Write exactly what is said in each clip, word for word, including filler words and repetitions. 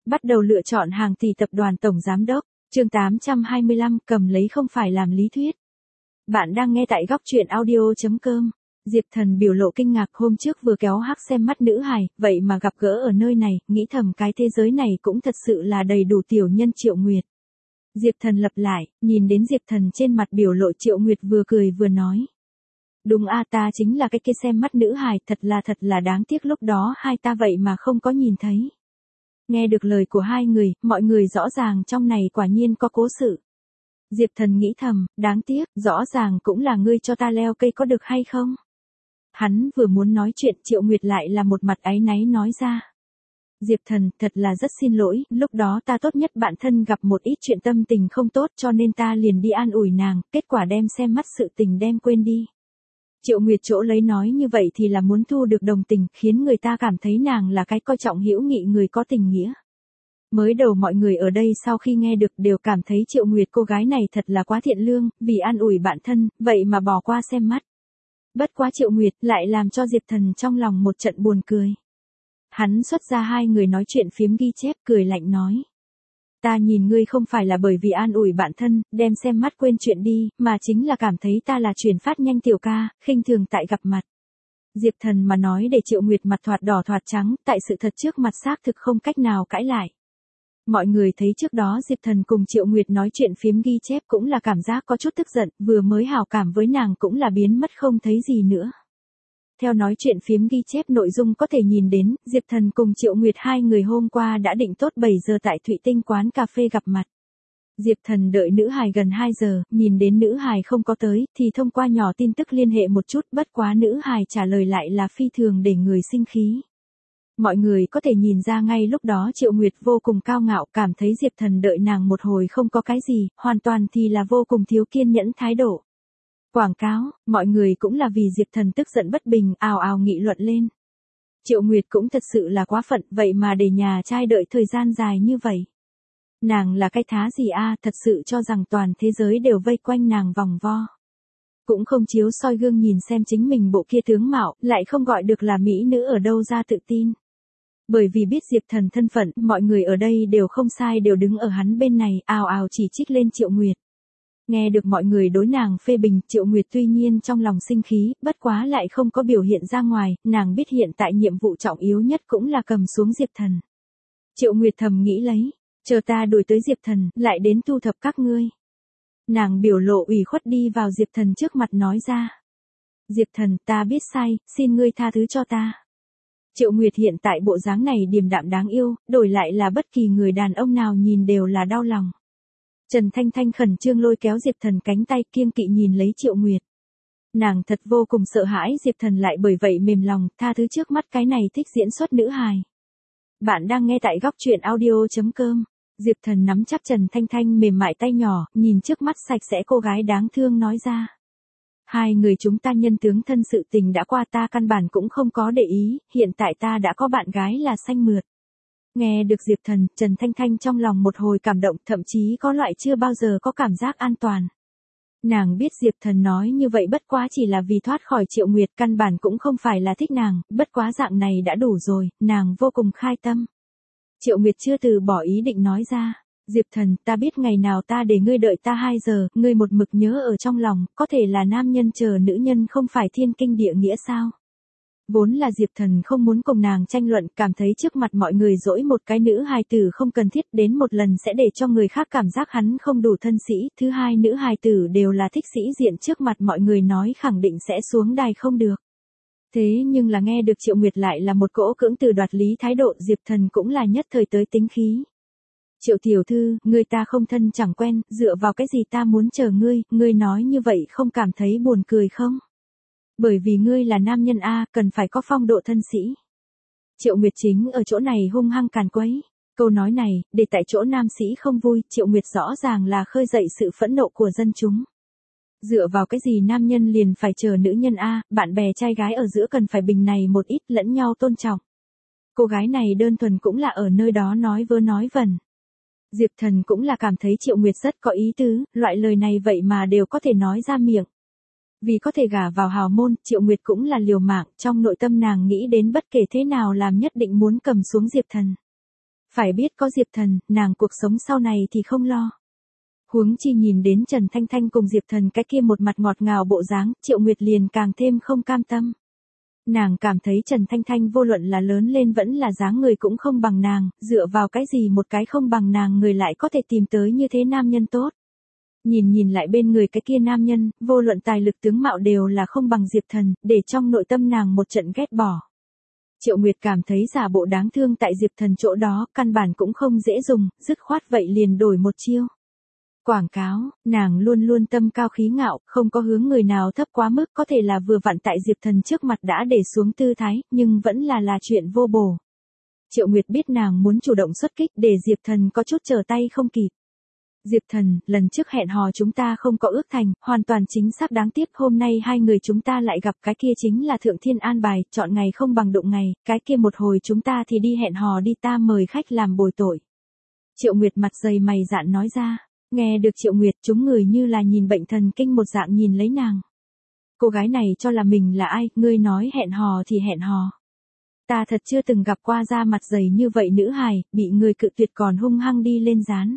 Bắt đầu lựa chọn hàng tỷ tập đoàn tổng giám đốc, chương tám trăm hai mươi lăm, cầm lấy không phải làm lý thuyết. Bạn đang nghe tại góc truyện audio chấm com. Diệp Thần biểu lộ kinh ngạc, hôm trước vừa kéo hắc xem mắt nữ hài, vậy mà gặp gỡ ở nơi này, nghĩ thầm cái thế giới này cũng thật sự là đầy đủ tiểu nhân Triệu Nguyệt. Diệp Thần lặp lại, nhìn đến Diệp Thần trên mặt biểu lộ, Triệu Nguyệt vừa cười vừa nói. Đúng a, ta chính là cái kia xem mắt nữ hài, thật là thật là đáng tiếc lúc đó hai ta vậy mà không có nhìn thấy. Nghe được lời của hai người, mọi người rõ ràng trong này quả nhiên có cố sự. Diệp Thần nghĩ thầm, đáng tiếc, rõ ràng cũng là ngươi cho ta leo cây có được hay không? Hắn vừa muốn nói chuyện, Triệu Nguyệt lại là một mặt áy náy nói ra. Diệp Thần, thật là rất xin lỗi, lúc đó ta tốt nhất bạn thân gặp một ít chuyện tâm tình không tốt cho nên ta liền đi an ủi nàng, kết quả đem xem mắt sự tình đem quên đi. Triệu Nguyệt chỗ lấy nói như vậy thì là muốn thu được đồng tình, khiến người ta cảm thấy nàng là cái coi trọng hữu nghị người có tình nghĩa. Mới đầu mọi người ở đây sau khi nghe được đều cảm thấy Triệu Nguyệt cô gái này thật là quá thiện lương, vì an ủi bạn thân, vậy mà bỏ qua xem mắt. Bất quá Triệu Nguyệt lại làm cho Diệp Thần trong lòng một trận buồn cười. Hắn xuất ra hai người nói chuyện phiếm ghi chép, cười lạnh nói. Ta nhìn ngươi không phải là bởi vì an ủi bạn thân, đem xem mắt quên chuyện đi, mà chính là cảm thấy ta là chuyển phát nhanh tiểu ca, khinh thường tại gặp mặt. Diệp Thần mà nói để Triệu Nguyệt mặt thoạt đỏ thoạt trắng, tại sự thật trước mặt xác thực không cách nào cãi lại. Mọi người thấy trước đó Diệp Thần cùng Triệu Nguyệt nói chuyện phiếm ghi chép cũng là cảm giác có chút tức giận, vừa mới hảo cảm với nàng cũng là biến mất không thấy gì nữa. Theo nói chuyện phiếm ghi chép nội dung có thể nhìn đến, Diệp Thần cùng Triệu Nguyệt hai người hôm qua đã định tốt bảy giờ tại Thụy Tinh quán cà phê gặp mặt. Diệp Thần đợi nữ hài gần hai giờ, nhìn đến nữ hài không có tới, thì thông qua nhỏ tin tức liên hệ một chút, bất quá nữ hài trả lời lại là phi thường để người sinh khí. Mọi người có thể nhìn ra ngay lúc đó Triệu Nguyệt vô cùng cao ngạo, cảm thấy Diệp Thần đợi nàng một hồi không có cái gì, hoàn toàn thì là vô cùng thiếu kiên nhẫn thái độ. Quảng cáo, mọi người cũng là vì Diệp Thần tức giận bất bình, ào ào nghị luận lên. Triệu Nguyệt cũng thật sự là quá phận, vậy mà để nhà trai đợi thời gian dài như vậy. Nàng là cái thá gì a, thật sự cho rằng toàn thế giới đều vây quanh nàng vòng vo. Cũng không chiếu soi gương nhìn xem chính mình bộ kia tướng mạo, lại không gọi được là mỹ nữ ở đâu ra tự tin. Bởi vì biết Diệp Thần thân phận, mọi người ở đây đều không sai đều đứng ở hắn bên này, ào ào chỉ trích lên Triệu Nguyệt. Nghe được mọi người đối nàng phê bình, Triệu Nguyệt tuy nhiên trong lòng sinh khí, bất quá lại không có biểu hiện ra ngoài, nàng biết hiện tại nhiệm vụ trọng yếu nhất cũng là cầm xuống Diệp Thần. Triệu Nguyệt thầm nghĩ lấy, chờ ta đuổi tới Diệp Thần, lại đến thu thập các ngươi. Nàng biểu lộ ủy khuất đi vào Diệp Thần trước mặt nói ra. Diệp Thần, ta biết sai, xin ngươi tha thứ cho ta. Triệu Nguyệt hiện tại bộ dáng này điềm đạm đáng yêu, đổi lại là bất kỳ người đàn ông nào nhìn đều là đau lòng. Trần Thanh Thanh khẩn trương lôi kéo Diệp Thần cánh tay, kiêng kỵ nhìn lấy Triệu Nguyệt. Nàng thật vô cùng sợ hãi Diệp Thần lại bởi vậy mềm lòng, tha thứ trước mắt cái này thích diễn xuất nữ hài. Bạn đang nghe tại góc truyện audio chấm com. Diệp Thần nắm chặt Trần Thanh Thanh mềm mại tay nhỏ, nhìn trước mắt sạch sẽ cô gái đáng thương nói ra. Hai người chúng ta nhân tướng thân sự tình đã qua, ta căn bản cũng không có để ý, hiện tại ta đã có bạn gái là xanh mượt. Nghe được Diệp Thần, Trần Thanh Thanh trong lòng một hồi cảm động, thậm chí có loại chưa bao giờ có cảm giác an toàn. Nàng biết Diệp Thần nói như vậy bất quá chỉ là vì thoát khỏi Triệu Nguyệt, căn bản cũng không phải là thích nàng, bất quá dạng này đã đủ rồi, nàng vô cùng khai tâm. Triệu Nguyệt chưa từ bỏ ý định nói ra. Diệp Thần, ta biết ngày nào ta để ngươi đợi ta hai giờ, ngươi một mực nhớ ở trong lòng, có thể là nam nhân chờ nữ nhân không phải thiên kinh địa nghĩa sao? Vốn là Diệp Thần không muốn cùng nàng tranh luận, cảm thấy trước mặt mọi người dỗi một cái nữ hài tử không cần thiết, đến một lần sẽ để cho người khác cảm giác hắn không đủ thân sĩ, thứ hai nữ hài tử đều là thích sĩ diện, trước mặt mọi người nói khẳng định sẽ xuống đài không được. Thế nhưng là nghe được Triệu Nguyệt lại là một cỗ cưỡng từ đoạt lý thái độ, Diệp Thần cũng là nhất thời tới tính khí. Triệu tiểu thư, ngươi ta không thân chẳng quen, dựa vào cái gì ta muốn chờ ngươi, ngươi nói như vậy không cảm thấy buồn cười không? Bởi vì ngươi là nam nhân A, cần phải có phong độ thân sĩ. Triệu Nguyệt chính ở chỗ này hung hăng càn quấy. Câu nói này, để tại chỗ nam sĩ không vui, Triệu Nguyệt rõ ràng là khơi dậy sự phẫn nộ của dân chúng. Dựa vào cái gì nam nhân liền phải chờ nữ nhân A, bạn bè trai gái ở giữa cần phải bình này một ít, lẫn nhau tôn trọng. Cô gái này đơn thuần cũng là ở nơi đó nói vơ nói vẩn. Diệp Thần cũng là cảm thấy Triệu Nguyệt rất có ý tứ, loại lời này vậy mà đều có thể nói ra miệng. Vì có thể gả vào hào môn, Triệu Nguyệt cũng là liều mạng, trong nội tâm nàng nghĩ đến bất kể thế nào làm nhất định muốn cầm xuống Diệp Thần. Phải biết có Diệp Thần, nàng cuộc sống sau này thì không lo. Huống chi nhìn đến Trần Thanh Thanh cùng Diệp Thần cái kia một mặt ngọt ngào bộ dáng, Triệu Nguyệt liền càng thêm không cam tâm. Nàng cảm thấy Trần Thanh Thanh vô luận là lớn lên vẫn là dáng người cũng không bằng nàng, dựa vào cái gì một cái không bằng nàng người lại có thể tìm tới như thế nam nhân tốt. Nhìn nhìn lại bên người cái kia nam nhân, vô luận tài lực tướng mạo đều là không bằng Diệp Thần, để trong nội tâm nàng một trận ghét bỏ. Triệu Nguyệt cảm thấy giả bộ đáng thương tại Diệp Thần chỗ đó, căn bản cũng không dễ dùng, dứt khoát vậy liền đổi một chiêu. Quảng cáo, nàng luôn luôn tâm cao khí ngạo, không có hướng người nào thấp quá mức, có thể là vừa vặn tại Diệp Thần trước mặt đã để xuống tư thái, nhưng vẫn là là chuyện vô bổ. Triệu Nguyệt biết nàng muốn chủ động xuất kích để Diệp Thần có chút trở tay không kịp. Diệp Thần, lần trước hẹn hò chúng ta không có ước thành, hoàn toàn chính xác đáng tiếc hôm nay hai người chúng ta lại gặp, cái kia chính là thượng thiên an bài, chọn ngày không bằng đụng ngày, cái kia một hồi chúng ta thì đi hẹn hò đi, ta mời khách làm bồi tội. Triệu Nguyệt mặt dày mày dạn nói ra, nghe được Triệu Nguyệt chúng người như là nhìn bệnh thần kinh một dạng nhìn lấy nàng. Cô gái này cho là mình là ai, ngươi nói hẹn hò thì hẹn hò. Ta thật chưa từng gặp qua da mặt dày như vậy nữ hài, bị người cự tuyệt còn hung hăng đi lên dán.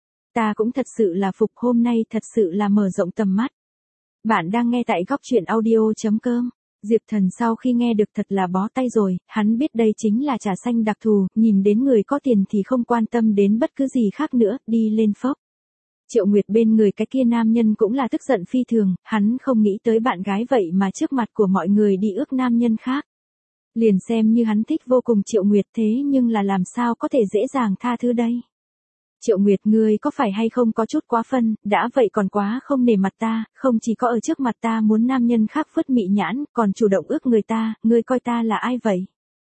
Ta cũng thật sự là phục, hôm nay thật sự là mở rộng tầm mắt. Bạn đang nghe tại góc truyện audio chấm com. Diệp Thần sau khi nghe được thật là bó tay rồi, hắn biết đây chính là trà xanh đặc thù, nhìn đến người có tiền thì không quan tâm đến bất cứ gì khác nữa, đi lên phốc. Triệu Nguyệt bên người cái kia nam nhân cũng là tức giận phi thường, hắn không nghĩ tới bạn gái vậy mà trước mặt của mọi người đi ước nam nhân khác. Liền xem như hắn thích vô cùng Triệu Nguyệt thế nhưng là làm sao có thể dễ dàng tha thứ đây. Triệu Nguyệt, ngươi có phải hay không có chút quá phân, đã vậy còn quá không nể mặt ta, không chỉ có ở trước mặt ta muốn nam nhân khác phất mị nhãn, còn chủ động ước người ta, ngươi coi ta là ai vậy?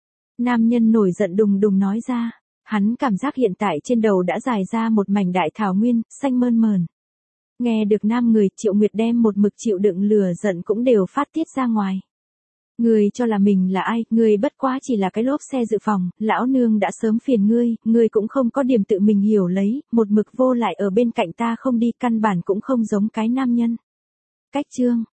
Nam nhân nổi giận đùng đùng nói ra, hắn cảm giác hiện tại trên đầu đã dài ra một mảnh đại thảo nguyên, xanh mơn mờn. Nghe được nam người, Triệu Nguyệt đem một mực chịu đựng lửa giận cũng đều phát tiết ra ngoài. Ngươi cho là mình là ai, ngươi bất quá chỉ là cái lốp xe dự phòng, lão nương đã sớm phiền ngươi, ngươi cũng không có điểm tự mình hiểu lấy, một mực vô lại ở bên cạnh ta không đi, căn bản cũng không giống cái nam nhân. Cách chương,